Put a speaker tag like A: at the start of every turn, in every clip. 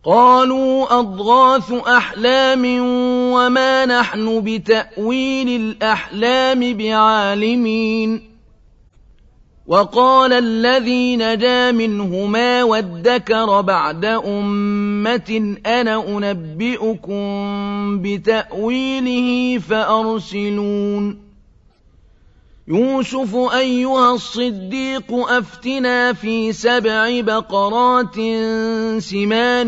A: قالوا أضغاث أحلام وما نحن بتأويل الأحلام بعالمين. وقال الذي نجا منهما وادكر بعد أمة أنا أنبئكم بتأويله فأرسلون. يوسف أيها الصديق أفتنا في 7 بقرات سمان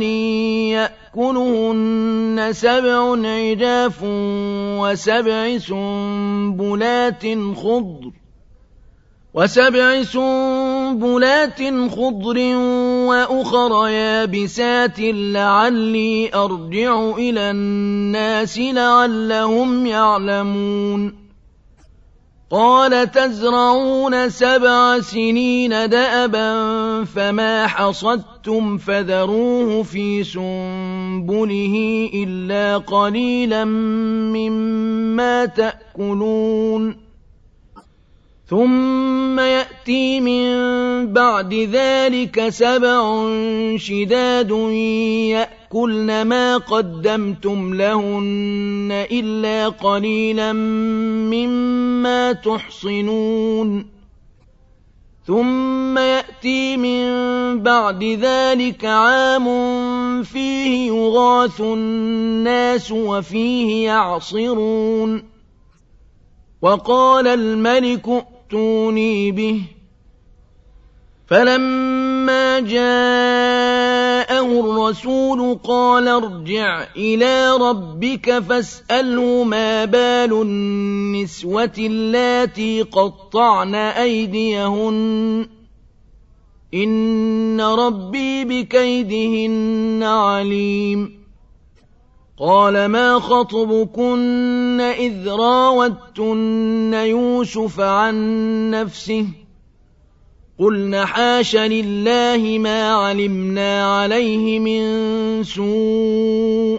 A: يأكلهن 7 عجاف وسبع سنبلات خضر وأخر يابسات لعلي أرجع إلى الناس لعلهم يعلمون. قال تزرعون 7 سنين دأبا فما حصدتم فذروه في سنبله إلا قليلا مما تأكلون. ثم يأتي من بعد ذلك 7 شداد يأكلن ما قدمتم لهن إلا قليلا مما تحصنون. ثم يأتي من بعد ذلك عام فيه يغاث الناس وفيه يعصرون. وقال الملك ائتوني به. فلما جاءه الرسول قال ارجع إلى ربك فاسأله ما بال النسوة اللاتي قطعن أيديهن إن ربي بكيدهن عليم. قال ما خطبكن إذ راوتن يوسف عن نفسه قلن حاش لله ما علمنا عليه من سوء.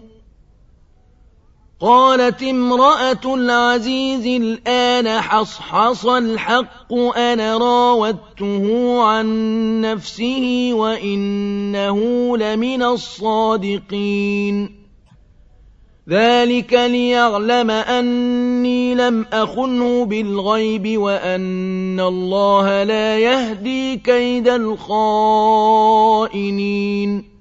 A: قالت امرأة العزيز الآن حصحص الحق أنا راودته عن نفسه وإنه لمن الصادقين. ذلك ليعلم أني لم أخنه بالغيب وأن الله لا يهدي كيد الخائنين.